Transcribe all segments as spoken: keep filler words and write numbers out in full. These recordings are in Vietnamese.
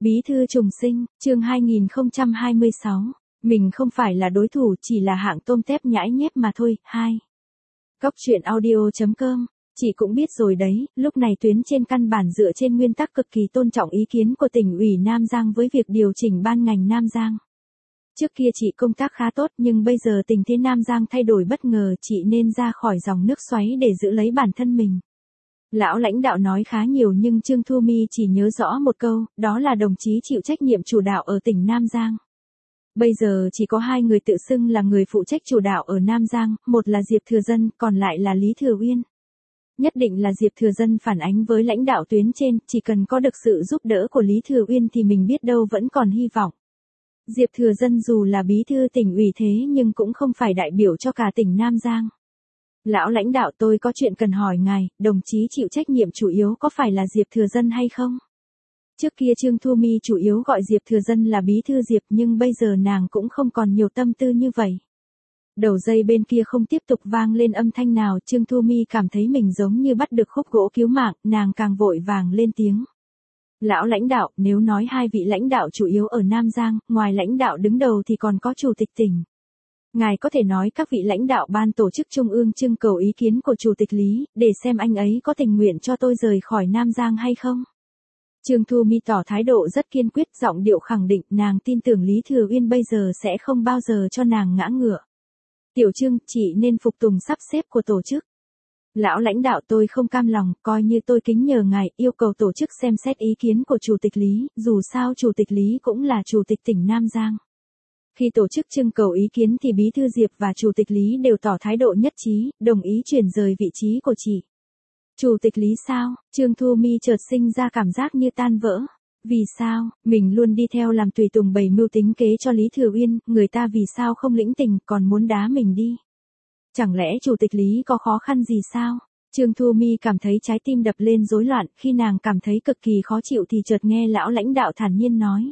Bí thư trùng sinh, chương hai nghìn không trăm hai mươi sáu. Mình không phải là đối thủ, chỉ là hạng tôm tép nhãi nhép mà thôi. hai. Cóc truyện audio chấm com. Chị cũng biết rồi đấy, lúc này tuyến trên căn bản dựa trên nguyên tắc cực kỳ tôn trọng ý kiến của tỉnh ủy Nam Giang với việc điều chỉnh ban ngành Nam Giang. Trước kia chị công tác khá tốt nhưng bây giờ tình thế Nam Giang thay đổi bất ngờ, chị nên ra khỏi dòng nước xoáy để giữ lấy bản thân mình. Lão lãnh đạo nói khá nhiều nhưng Trương Thu My chỉ nhớ rõ một câu, đó là đồng chí chịu trách nhiệm chủ đạo ở tỉnh Nam Giang. Bây giờ chỉ có hai người tự xưng là người phụ trách chủ đạo ở Nam Giang, một là Diệp Thừa Dân, còn lại là Lý Thừa Uyên. Nhất định là Diệp Thừa Dân phản ánh với lãnh đạo tuyến trên, chỉ cần có được sự giúp đỡ của Lý Thừa Uyên thì mình biết đâu vẫn còn hy vọng. Diệp Thừa Dân dù là bí thư tỉnh ủy thế nhưng cũng không phải đại biểu cho cả tỉnh Nam Giang. Lão lãnh đạo, tôi có chuyện cần hỏi ngài, đồng chí chịu trách nhiệm chủ yếu có phải là Diệp Thừa Dân hay không? Trước kia Trương Thu My chủ yếu gọi Diệp Thừa Dân là bí thư Diệp nhưng bây giờ nàng cũng không còn nhiều tâm tư như vậy. Đầu dây bên kia không tiếp tục vang lên âm thanh nào, Trương Thu My cảm thấy mình giống như bắt được khúc gỗ cứu mạng, nàng càng vội vàng lên tiếng. Lão lãnh đạo, nếu nói hai vị lãnh đạo chủ yếu ở Nam Giang, ngoài lãnh đạo đứng đầu thì còn có chủ tịch tỉnh. Ngài có thể nói các vị lãnh đạo ban tổ chức trung ương trưng cầu ý kiến của chủ tịch Lý, để xem anh ấy có tình nguyện cho tôi rời khỏi Nam Giang hay không? Trương Thu My tỏ thái độ rất kiên quyết, giọng điệu khẳng định nàng tin tưởng Lý Thừa Uyên bây giờ sẽ không bao giờ cho nàng ngã ngựa. Tiểu Trương, chị nên phục tùng sắp xếp của tổ chức. Lão lãnh đạo, tôi không cam lòng, coi như tôi kính nhờ ngài, yêu cầu tổ chức xem xét ý kiến của chủ tịch Lý, dù sao chủ tịch Lý cũng là chủ tịch tỉnh Nam Giang. Khi tổ chức trưng cầu ý kiến thì bí thư Diệp và chủ tịch Lý đều tỏ thái độ nhất trí, đồng ý chuyển rời vị trí của chị. Chủ tịch Lý sao? Trương Thu My chợt sinh ra cảm giác như tan vỡ. Vì sao? Mình luôn đi theo làm tùy tùng bày mưu tính kế cho Lý Thừa Uyên, người ta vì sao không lĩnh tình còn muốn đá mình đi? Chẳng lẽ chủ tịch Lý có khó khăn gì sao? Trương Thu My cảm thấy trái tim đập lên rối loạn, khi nàng cảm thấy cực kỳ khó chịu thì chợt nghe lão lãnh đạo thản nhiên nói.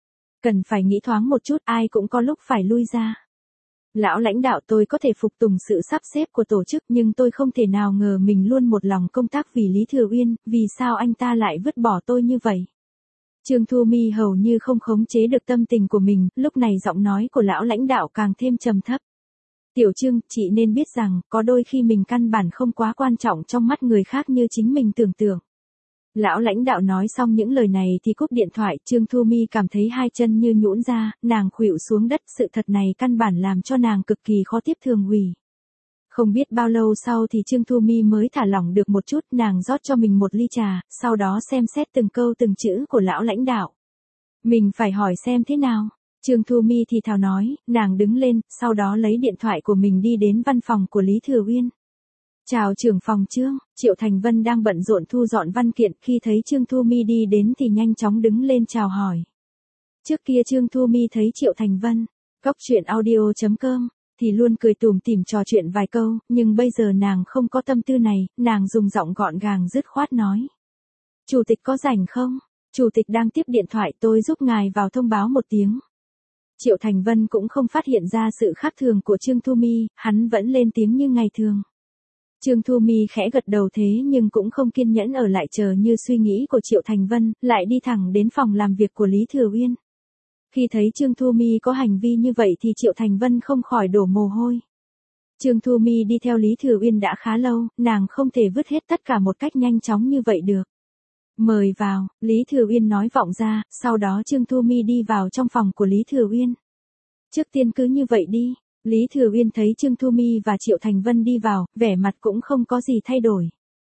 Cần phải nghĩ thoáng một chút, ai cũng có lúc phải lui ra. Lão lãnh đạo, tôi có thể phục tùng sự sắp xếp của tổ chức nhưng tôi không thể nào ngờ mình luôn một lòng công tác vì Lý Thừa Uyên, vì sao anh ta lại vứt bỏ tôi như vậy? Trương Thu My hầu như không khống chế được tâm tình của mình, lúc này giọng nói của lão lãnh đạo càng thêm trầm thấp. Tiểu Trương, chị nên biết rằng, có đôi khi mình căn bản không quá quan trọng trong mắt người khác như chính mình tưởng tượng. Lão lãnh đạo nói xong những lời này thì cúp điện thoại, Trương Thu My cảm thấy hai chân như nhũn ra, nàng khuỵu xuống đất, sự thật này căn bản làm cho nàng cực kỳ khó tiếp thường ủy. Không biết bao lâu sau thì Trương Thu My mới thả lỏng được một chút, nàng rót cho mình một ly trà, sau đó xem xét từng câu từng chữ của lão lãnh đạo. Mình phải hỏi xem thế nào? Trương Thu My thì thào nói, nàng đứng lên, sau đó lấy điện thoại của mình đi đến văn phòng của Lý Thừa Uyên. Chào trưởng phòng Trương, Triệu Thành Vân đang bận rộn thu dọn văn kiện, khi thấy Trương Thu My đi đến thì nhanh chóng đứng lên chào hỏi. Trước kia Trương Thu My thấy Triệu Thành Vân, cóc truyện audio chấm com, thì luôn cười tủm tỉm trò chuyện vài câu, nhưng bây giờ nàng không có tâm tư này, nàng dùng giọng gọn gàng dứt khoát nói. Chủ tịch có rảnh không? Chủ tịch đang tiếp điện thoại, tôi giúp ngài vào thông báo một tiếng. Triệu Thành Vân cũng không phát hiện ra sự khác thường của Trương Thu My, hắn vẫn lên tiếng như ngày thường. Trương Thu My khẽ gật đầu thế nhưng cũng không kiên nhẫn ở lại chờ như suy nghĩ của Triệu Thành Vân, lại đi thẳng đến phòng làm việc của Lý Thừa Uyên. Khi thấy Trương Thu My có hành vi như vậy thì Triệu Thành Vân không khỏi đổ mồ hôi. Trương Thu My đi theo Lý Thừa Uyên đã khá lâu, nàng không thể vứt hết tất cả một cách nhanh chóng như vậy được. Mời vào, Lý Thừa Uyên nói vọng ra, sau đó Trương Thu My đi vào trong phòng của Lý Thừa Uyên. Trước tiên cứ như vậy đi. Lý Thừa Uyên thấy Trương Thu My và Triệu Thành Vân đi vào, vẻ mặt cũng không có gì thay đổi.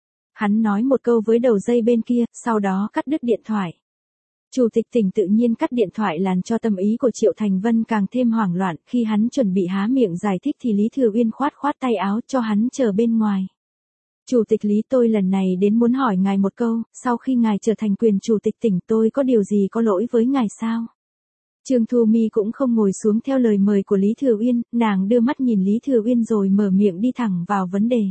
Hắn nói một câu với đầu dây bên kia, sau đó cắt đứt điện thoại. Chủ tịch tỉnh tự nhiên cắt điện thoại làm cho tâm ý của Triệu Thành Vân càng thêm hoảng loạn, khi hắn chuẩn bị há miệng giải thích thì Lý Thừa Uyên khoát khoát tay áo cho hắn chờ bên ngoài. Chủ tịch Lý, tôi lần này đến muốn hỏi ngài một câu, sau khi ngài trở thành quyền chủ tịch tỉnh tôi có điều gì có lỗi với ngài sao? Trương Thu My cũng không ngồi xuống theo lời mời của Lý Thừa Uyên, nàng đưa mắt nhìn Lý Thừa Uyên rồi mở miệng đi thẳng vào vấn đề.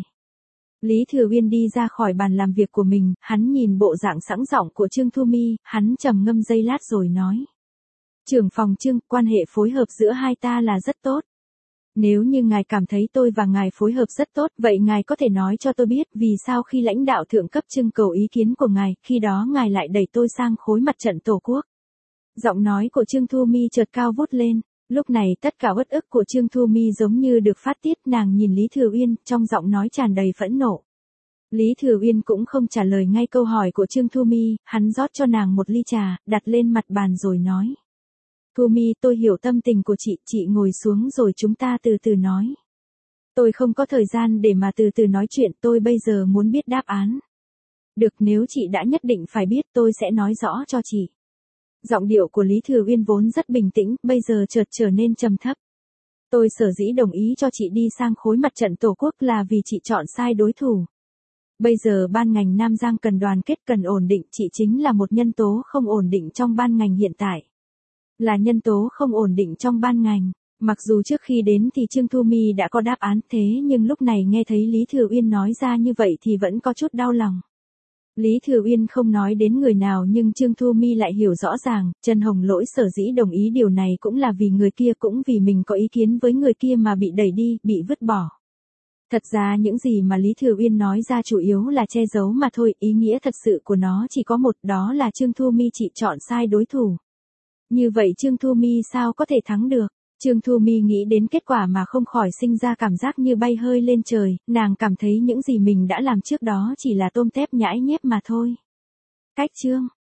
Lý Thừa Uyên đi ra khỏi bàn làm việc của mình, hắn nhìn bộ dạng sẵn giọng của Trương Thu My, hắn trầm ngâm giây lát rồi nói. Trưởng phòng Trương, quan hệ phối hợp giữa hai ta là rất tốt. Nếu như ngài cảm thấy tôi và ngài phối hợp rất tốt, vậy ngài có thể nói cho tôi biết vì sao khi lãnh đạo thượng cấp trưng cầu ý kiến của ngài, khi đó ngài lại đẩy tôi sang khối mặt trận Tổ quốc. Giọng nói của Trương Thu Mi chợt cao vút lên, lúc này tất cả uất ức của Trương Thu Mi giống như được phát tiết, nàng nhìn Lý Thừa Uyên, trong giọng nói tràn đầy phẫn nộ. Lý Thừa Uyên cũng không trả lời ngay câu hỏi của Trương Thu Mi, hắn rót cho nàng một ly trà, đặt lên mặt bàn rồi nói. Thu Mi, tôi hiểu tâm tình của chị, chị ngồi xuống rồi chúng ta từ từ nói. Tôi không có thời gian để mà từ từ nói chuyện, tôi bây giờ muốn biết đáp án. Được, nếu chị đã nhất định phải biết tôi sẽ nói rõ cho chị. Giọng điệu của Lý Thừa Uyên vốn rất bình tĩnh, bây giờ chợt trở nên trầm thấp. Tôi sở dĩ đồng ý cho chị đi sang khối mặt trận Tổ quốc là vì chị chọn sai đối thủ. Bây giờ ban ngành Nam Giang cần đoàn kết, cần ổn định, chị chính là một nhân tố không ổn định trong ban ngành hiện tại. Là nhân tố không ổn định trong ban ngành. Mặc dù trước khi đến thì Trương Thu Mi đã có đáp án, thế nhưng lúc này nghe thấy Lý Thừa Uyên nói ra như vậy thì vẫn có chút đau lòng. Lý Thừa Uyên không nói đến người nào nhưng Trương Thu Mi lại hiểu rõ ràng, Trần Hồng Lỗi sở dĩ đồng ý điều này cũng là vì người kia, cũng vì mình có ý kiến với người kia mà bị đẩy đi, bị vứt bỏ. Thật ra những gì mà Lý Thừa Uyên nói ra chủ yếu là che giấu mà thôi, ý nghĩa thật sự của nó chỉ có một, đó là Trương Thu Mi chị chọn sai đối thủ. Như vậy Trương Thu Mi sao có thể thắng được? Trương Thu Mi nghĩ đến kết quả mà không khỏi sinh ra cảm giác như bay hơi lên trời, nàng cảm thấy những gì mình đã làm trước đó chỉ là tôm tép nhãi nhép mà thôi. Cách chương